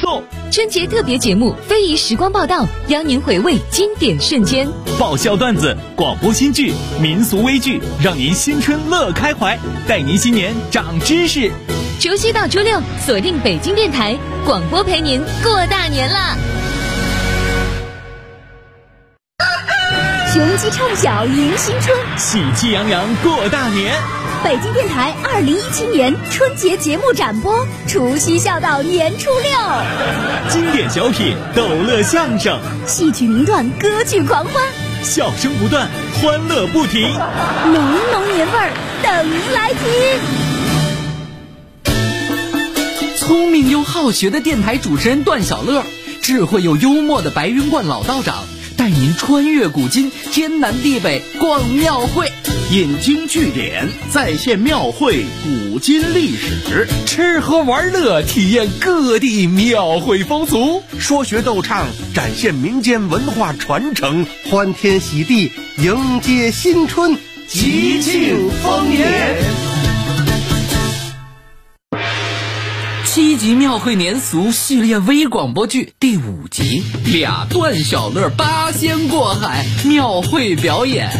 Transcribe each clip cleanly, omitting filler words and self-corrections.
送。 春节特别节目《非遗时光报道》，邀您回味经典瞬间。 爆笑段子、广播新剧、民俗微剧，让您新春乐开怀，带您新年长知识。 除夕到初六，锁定北京电台广播，陪您过大年啦！ 雄鸡唱晓迎新春， 喜气洋洋过大年。 北京电台2017年春节节目展播，除夕笑到年初六。 经典小品、逗乐相声、 戏曲名段、歌剧狂欢， 笑声不断，欢乐不停， 浓浓年味儿等您来听。 聪明又好学的电台主持人段小乐，智慧又幽默的白云观老道长，带您穿越古今，天南地北逛庙会， 引经据典，再现庙会古今历史， 吃喝玩乐，体验各地庙会风俗， 说学逗唱，展现民间文化传承，欢天喜地，迎接新春，吉庆丰年。 7集庙会年俗系列微广播剧第5集，俩段小乐八仙过海庙会表演。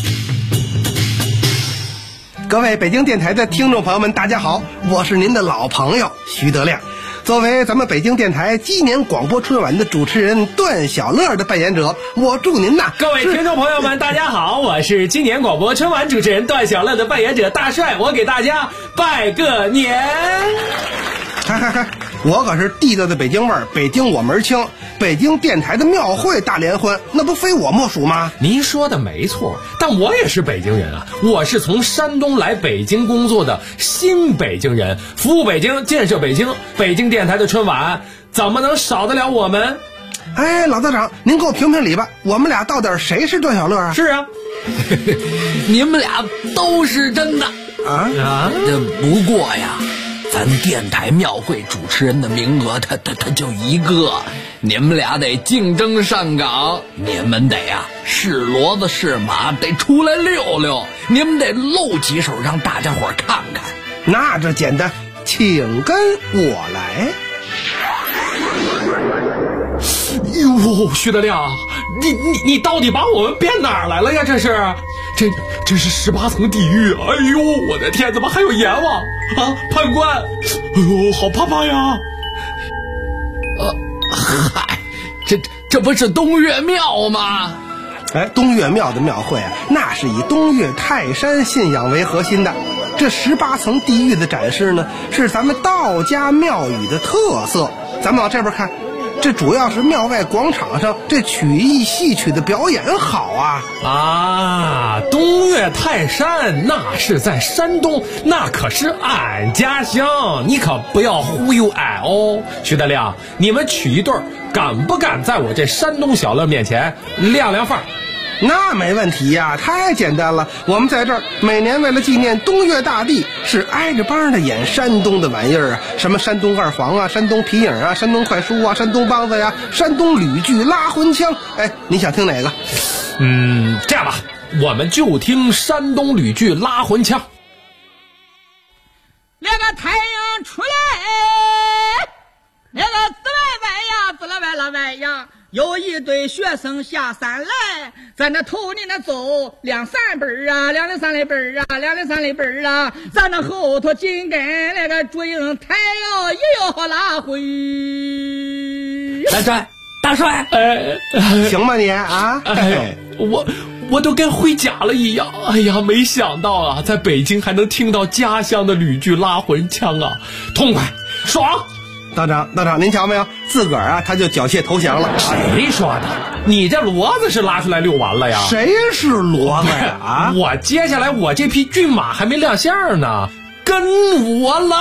各位北京电台的听众朋友们，大家好，我是您的老朋友徐德亮。作为咱们北京电台鸡年广播春晚的主持人段小乐的扮演者，我祝您呐！ 各位听众朋友们，大家好，我是今年广播春晚主持人段小乐的扮演者大帅，我给大家拜个年。 嗨，我可是地道的北京味儿，北京我门清，北京电台的庙会大联欢，那不非我莫属吗？ 您说的没错，但我也是北京人啊，我是从山东来北京工作的新北京人，服务北京，建设北京，北京电台的春晚怎么能少得了我们？ 哎，老道长，您给我评评理吧，我们俩到底谁是段小乐啊？ 是啊， 你们俩都是真的啊！ 不过呀，咱电台庙会主持人的名额他就一个，你们俩得竞争上岗，你们得是骡子是马，得出来溜溜，你们得露几手让大家伙看看。 那这简单，请跟我来。 哟，徐德亮，你到底把我们编哪儿来了呀？这是18层地狱！哎呦，我的天，怎么还有阎王啊？判官，哎呦，好怕怕呀！ 嗨，这不是东岳庙吗？ 哎，东岳庙的庙会啊，那是以东岳泰山信仰为核心的。这18层地狱的展示呢，是咱们道家庙宇的特色。咱们往这边看，这主要是庙外广场上这曲艺戏曲的表演好啊！ 东岳泰山那是在山东，那可是俺家乡，你可不要忽悠俺哦。徐德亮，你们取一对儿，敢不敢在我这山东小乐面前亮亮范儿？ 那没问题呀，太简单了。我们在这儿每年为了纪念东岳大帝，是挨着帮的演山东的玩意儿啊，什么山东二黄啊，山东皮影啊，山东快书啊，山东梆子呀，山东吕剧拉魂腔。哎，你想听哪个？ 这样吧，我们就听山东吕剧拉魂腔。 那个太阳出来，那个紫来外呀，有一对学生下山来，在那头里那走2、3本啊，2、3来本啊，2、3来本啊，在那后头紧跟那个祝英台哟，也要拉回。 大帅， 行吗你啊？ 我都跟回家了一样。哎呀，没想到啊，在北京还能听到家乡的吕剧拉魂腔啊，痛快爽！ 道长，您瞧没有，自个儿他就缴械投降了。 谁说的？你这骡子是拉出来遛完了呀？ 谁是骡子呀？ 我接下来我这匹骏马还没亮相呢，跟我来。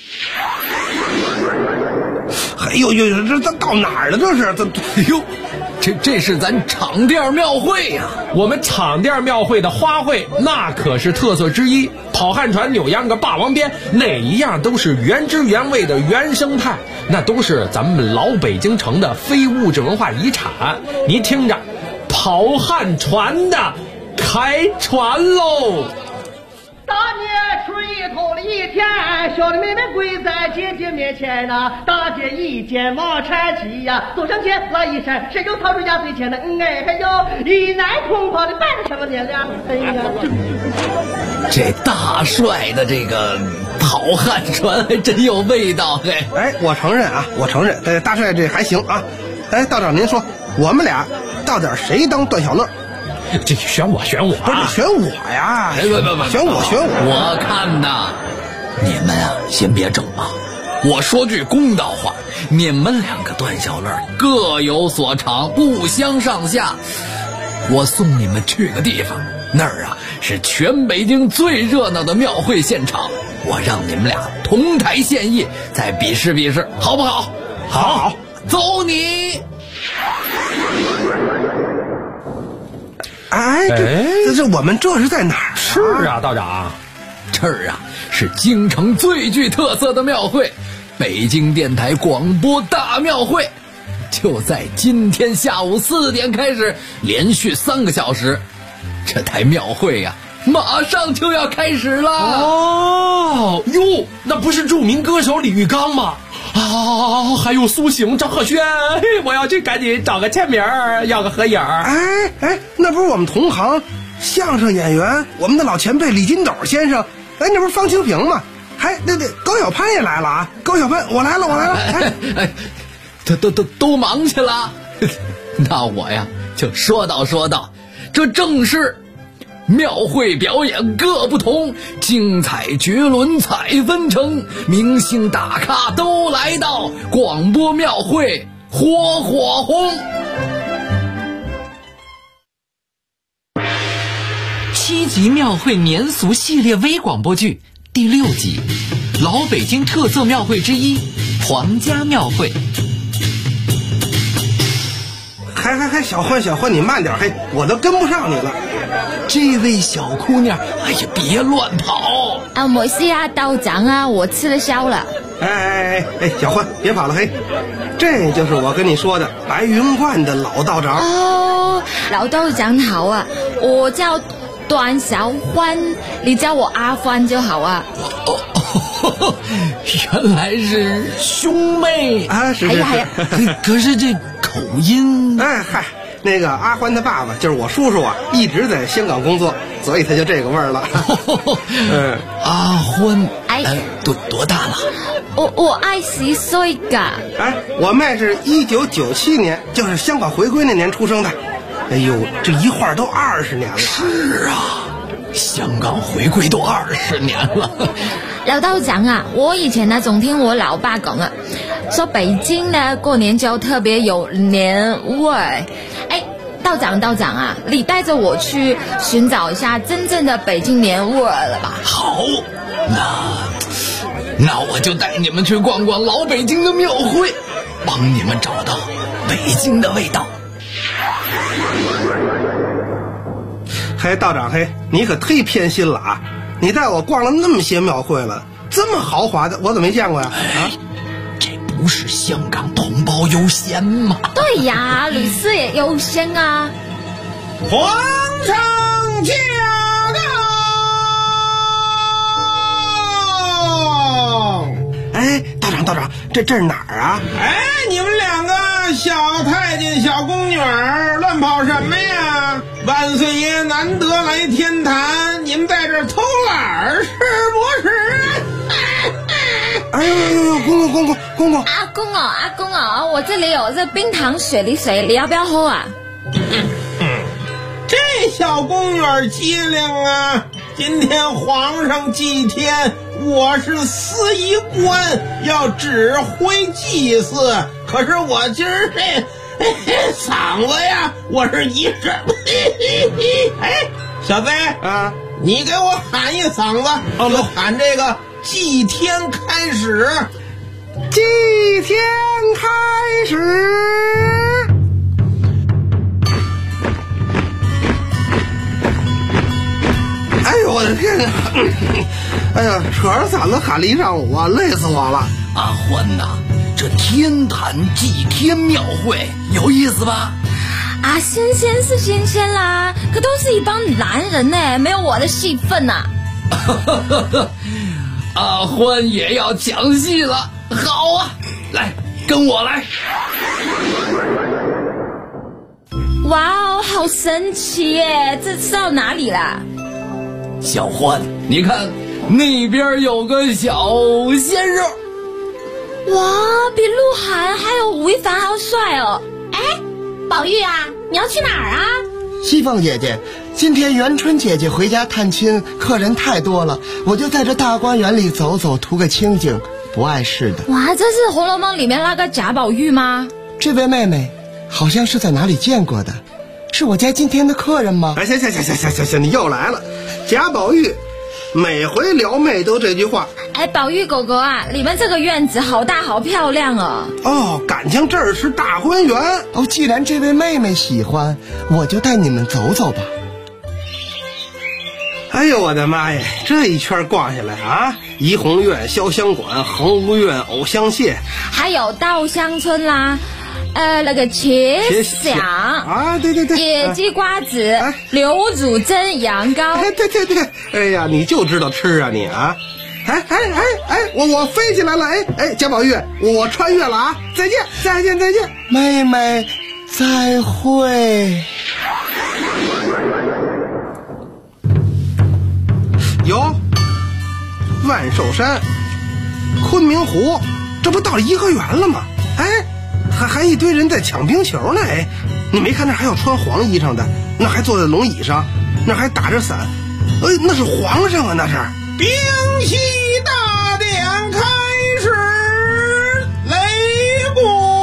哎呦，这到哪儿了？这是这是咱场店庙会呀！ 我们场店庙会的花卉那可是特色之一，跑旱船、扭秧歌、霸王鞭，哪一样都是原汁原味的原生态，那都是咱们老北京城的非物质文化遗产。您听着，跑旱船的开船喽！ 大年水头了一天，小的妹妹跪在姐姐面前呐，大姐一见毛搀起呀，走上前拉一扇，伸手掏出压岁钱的，哎呦，一奶空跑的办什么年了？哎呀， 这大帅的这个好汉船还真有味道嘿！ 哎，我承认啊，我承认，大帅这还行啊。哎，道长您说，我们俩到底谁当段小乐？ 这选我， 不是你选我呀？ 不， 选我。 我看呐，你们啊，先别争啊。我说句公道话，你们两个段小乐各有所长，不相上下。我送你们去个地方，那儿啊是全北京最热闹的庙会现场，我让你们俩同台献艺，再比试比试，好不好？ 好， 走你！ 哎，这我们这是在哪儿啊？ 是啊，道长， 这儿啊是京城最具特色的庙会——北京电台广播大庙会，就在今天下午4点开始，连续3个小时。这台庙会呀，马上就要开始了。 哦哟，那不是著名歌手李玉刚吗？啊，还有苏醒、张赫宣，我要去赶紧找个签名，要个合影。 哎，那不是我们同行相声演员，我们的老前辈李金斗先生。哎，那不是方清平吗？还那高晓攀也来了啊！高晓攀，我来了。哎， 都忙去了。那我呀就说道，这正是庙会表演各不同，精彩绝伦彩纷呈，明星大咖都来到，广播庙会火红。 7集庙会年俗系列微广播剧第6集，老北京特色庙会之一皇家庙会。 还小欢，你慢点，我都跟不上你了。 这位小姑娘，哎呀，别乱跑！ 啊，没事啊，道长啊，我吃了宵了。 哎，小欢，别跑了这就是我跟你说的白云观的老道长。 哦，老道长好啊，我叫段小欢，你叫我阿欢就好啊。 原来是兄妹啊！是。 可是这口音…… 哎嗨，那个阿欢他爸爸就是我叔叔啊，一直在香港工作，所以他就这个味儿了。 阿欢，多大了？ 我20岁噶。 哎，我妹是1997年，就是香港回归那年出生的。哎呦，这一晃都20年了。 是啊，香港回归都20年了。 老道长啊，我以前呢总听我老爸讲啊，说北京呢过年就特别有年味儿。哎，道长啊，你带着我去寻找一下真正的北京年味儿了吧？ 好，那我就带你们去逛逛老北京的庙会，帮你们找到北京的味道。 道长你可忒偏心了啊！你带我逛了那么些庙会了，这么豪华的我怎么没见过呀？ 这不是香港同胞优先吗？ 对呀，吕氏也优先啊！ 皇上驾到！ 哎，道长，这是哪儿啊？ 哎，你们两个小太监、小宫女儿乱跑什么呀？万岁爷难得来天坛，你们在这儿偷懒是不是？ 哎呦，公公！ 阿公啊，我这里有这冰糖雪梨水，你要不要喝啊？ 这小宫女儿机灵啊！今天皇上祭天，我是司仪官，要指挥祭祀。可是我今儿嗓子呀，我是一阵。哎，小子啊，你给我喊一嗓子，就喊这个祭天开始。 祭天开始。哎呦我的天哪！哎呀，扯着嗓子喊了一上午啊，累死我了。 阿欢呐，这天坛祭天庙会有意思吧？ 啊，新鲜是新鲜啦，可都是一帮男人呢，没有我的戏份呐。 阿欢也要抢戏了，好啊，来，跟我来。 哇哦，好神奇耶！这是到哪里啦？ 小欢，你看那边有个小鲜肉。 哇，比鹿晗还有吴亦凡还要帅哦！ 哎，宝玉啊，你要去哪儿啊？ 西凤姐姐，今天元春姐姐回家探亲，客人太多了，我就在这大观园里走走，图个清静，不碍事的。 哇，这是《红楼梦》里面那个贾宝玉吗？ 这位妹妹好像是在哪里见过的，是我家今天的客人吗？ 哎，行，你又来了，贾宝玉，每回撩妹都这句话。 哎，宝玉狗狗啊，你们这个院子好大好漂亮哦。 哦，感情这儿是大观园。 哦，既然这位妹妹喜欢，我就带你们走走吧。 哎呦我的妈呀，这一圈逛下来啊，怡红院、潇湘馆、恒芜院、藕香榭， 还有稻香村啦，那个茄想啊，对， 野鸡瓜子，刘乳蒸羊羔。 哎，对，哎呀，你就知道吃啊你啊！哎，我飞起来了！哎，贾宝玉，我穿越了啊！再见， 妹妹，再会。 哟，万寿山、昆明湖，这不到颐和园了吗？哎，还一堆人在抢冰球呢！哎，你没看那还有穿黄衣裳的，那还坐在龙椅上，那还打着伞，哎，那是皇上啊，那是。 冰溪大典开始，擂鼓。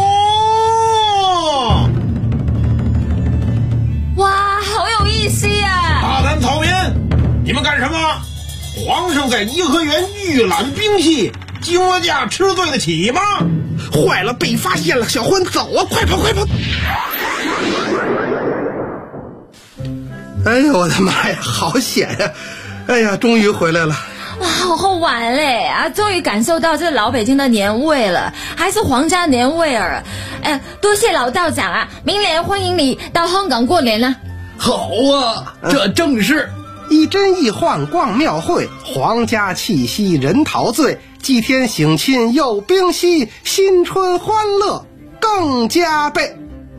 哇，好有意思呀！ 大胆草民，你们干什么？皇上在颐和园御览冰戏，惊我家吃罪得起吗？ 坏了，被发现了！小欢，走啊，快跑！哎呦我的妈呀，好险呀！哎呀，终于回来了！ 哇，好好玩嘞啊！终于感受到这老北京的年味了，还是皇家年味儿。多谢老道长啊！明年欢迎你到香港过年了。 好啊，这正是一真一幻逛庙会，皇家气息人陶醉，祭天省亲又冰溪，新春欢乐更加倍。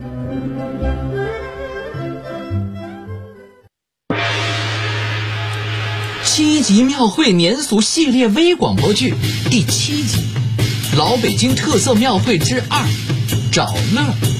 7集庙会年俗系列微广播剧第7集，老北京特色庙会之2，找乐。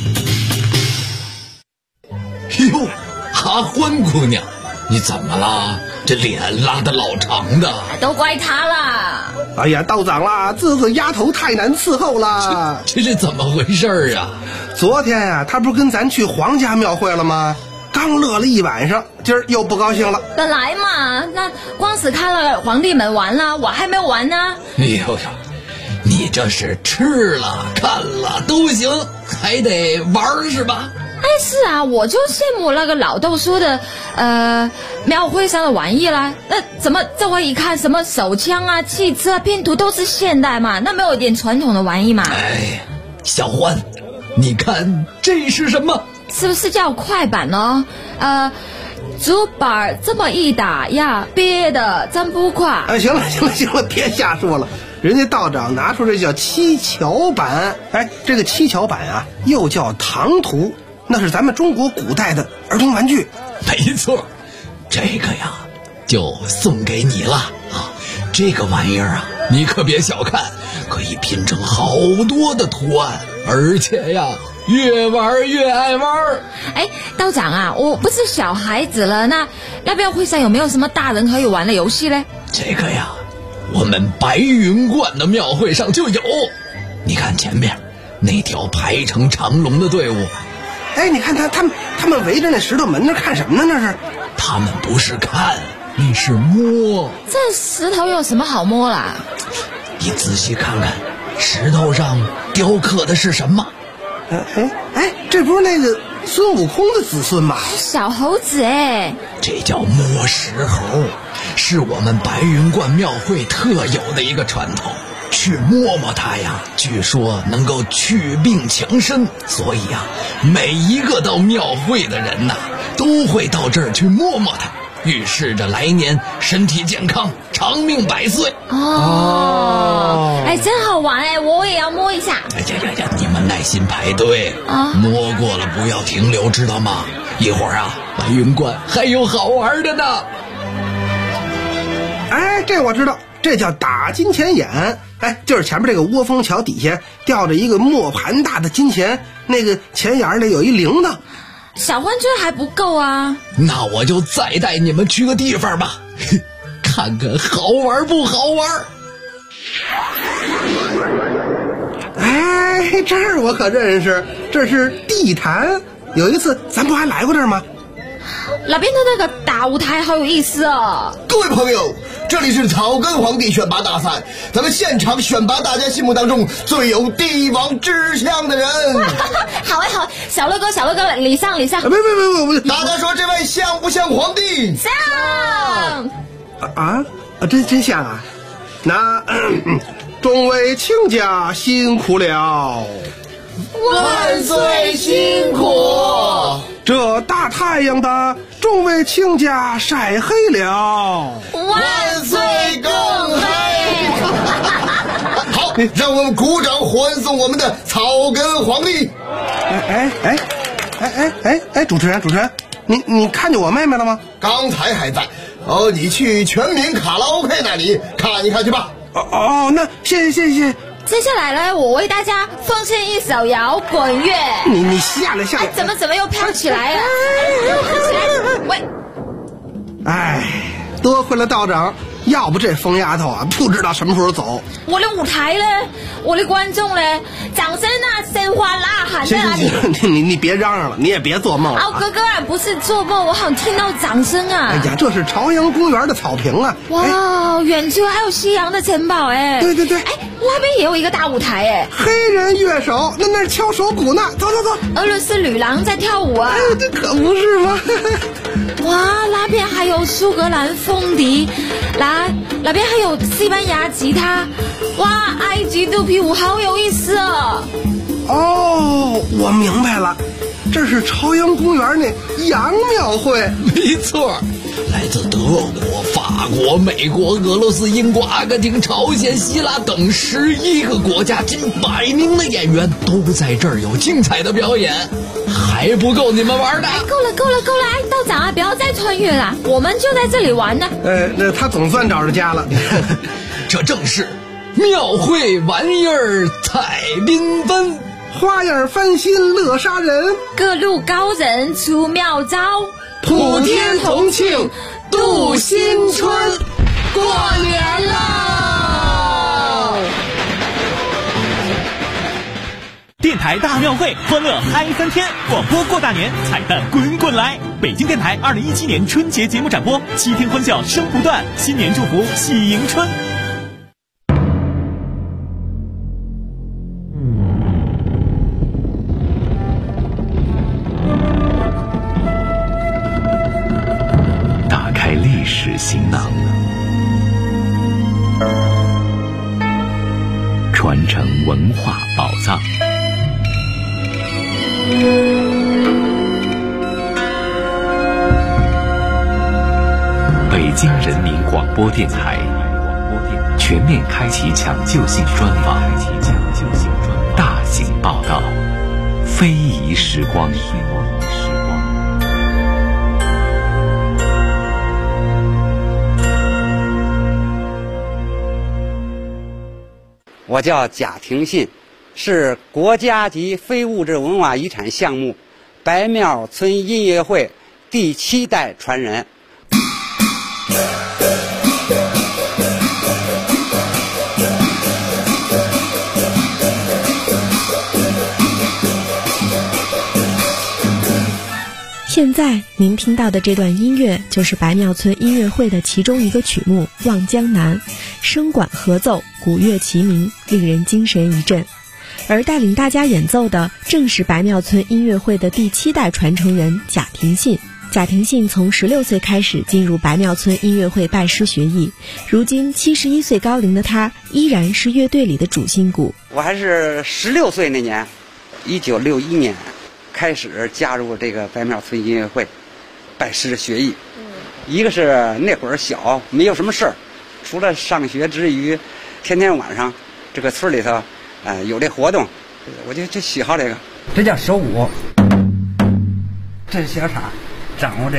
哟，阿欢姑娘，你怎么了？这脸拉得老长的。 都怪他了。 哎呀，道长啦，这个丫头太难伺候了。 这是怎么回事啊？ 昨天呀，她不是跟咱去皇家庙会了吗？刚乐了一晚上，今儿又不高兴了。 本来嘛，那光是看了皇帝们玩了，我还没玩呢。 哎呦呀，你这是吃了看了都行，还得玩是吧？ 哎，是啊，我就羡慕那个老豆说的庙会上的玩意啦。那怎么这回一看，什么手枪啊、汽车啊、拼图都是现代嘛，那没有一点传统的玩意嘛？ 哎，小欢，你看这是什么？ 是不是叫快板呢？竹板这么一打呀，憋得真不快。 哎，行了，别瞎说了。人家道长拿出这叫七巧板，哎，这个七巧板啊，又叫唐图，那是咱们中国古代的儿童玩具。 没错，这个呀，就送给你了啊。这个玩意儿啊，你可别小看，可以拼成好多的图案，而且呀，越玩越爱玩。 哎，道长啊，我不是小孩子了，那庙会上有没有什么大人可以玩的游戏嘞？ 这个呀，我们白云观的庙会上就有。你看前面那条排成长龙的队伍， 哎，你看他们围着那石头门那看什么呢？那是他们不是看，那是摸。 这石头有什么好摸啦？ 你仔细看看，石头上雕刻的是什么？ 这不是那个孙悟空的子孙吗？ 小猴子哎， 这叫摸石猴，是我们白云观庙会特有的一个传统。去摸摸它呀，据说能够祛病强身，所以呀，每一个到庙会的人呐，都会到这儿去摸摸它。 预示着来年身体健康，长命百岁。 哎，真好玩哎，我也要摸一下。 呀，你们耐心排队啊，摸过了不要停留，知道吗？一会儿啊，白云观还有好玩的呢。 哎，这我知道，这叫打金钱眼。哎，就是前面这个窝蜂桥底下吊着一个磨盘大的金钱，那个钱眼里有一铃铛。 小獾这还不够啊， 那我就再带你们去个地方吧，看看好玩不好玩。 哎，这儿我可认识，这是地坛。有一次咱不还来过这儿吗？ 那边的那个大舞台好有意思哦。 各位朋友，这里是草根皇帝选拔大赛，咱们现场选拔大家心目当中最有帝王之相的人。 好哎好，小乐哥，礼上。 别， 大家说这位像不像皇帝？ 像。 真像啊。那众位卿家辛苦了， 万岁辛苦。 这大太阳的众位卿家晒黑了， 万岁更黑。好，让我们鼓掌欢送我们的草根皇帝。 主持人，你看见我妹妹了吗？ 刚才还在。你去全民卡拉 OK 那里看一看去吧。 那谢谢。 接下来呢，我为大家奉献一首摇滚乐。 你下来。 哎，怎么又飘起来了？喂！ 哎，多亏了道长，要不这疯丫头啊，不知道什么时候走。 我的舞台呢？我的观众呢？掌声啊，鲜花呐喊在哪里？ 你别嚷嚷了，你也别做梦了。 哥哥啊，不是做梦，我好像听到掌声啊！ 哎呀，这是朝阳公园的草坪啊！ 哇，远处还有西洋的城堡哎！ 对， 哎，那边也有一个大舞台哎！ 黑人乐手，那是敲手鼓呢。走。 俄罗斯女郎在跳舞啊！ 哎，这可不是吗？ 哇，那边还有苏格兰风笛，那边还有西班牙吉他，哇，埃及肚皮舞好有意思哦！ 我明白了，这是朝阳公园那洋庙会。 没错，来自德国、法国、美国、俄罗斯、英国、阿根廷、朝鲜、希腊等11个国家近100名的演员都在这儿有精彩的表演，还不够你们玩的？ 够了！哎，道长啊，不要再穿越了，我们就在这里玩呢。 那他总算找着家了。 这正是庙会玩意儿彩缤纷， 花样翻新乐杀人， 各路高人出妙招， 普天同庆度新春，过年啦！ 电台大庙会，欢乐嗨3天，广播过大年，彩蛋滚滚来！北京电台2017年春节节目展播，7天欢笑声不断，新年祝福喜迎春。 打开历史行囊，传承文化宝藏。北京人民广播电台全面开启抢救性专访，大型报道，非遗时光。 我叫贾廷信，是国家级非物质文化遗产项目白庙村音乐会第7代传人。 现在您听到的这段音乐就是白庙村音乐会的其中一个曲目《望江南》，声管合奏，鼓乐齐鸣，令人精神一振。而带领大家演奏的正是白庙村音乐会的第7代传承人贾廷信。贾廷信从16岁开始进入白庙村音乐会拜师学艺，如今71岁高龄的他依然是乐队里的主心骨。 我还是16岁那年，1961年开始加入这个白庙村音乐会，拜师学艺。 一个是那会儿小，没有什么事儿，除了上学之余，天天晚上这个村里头，有这活动，我就喜好这个。这叫手舞，这是小叉，掌握这。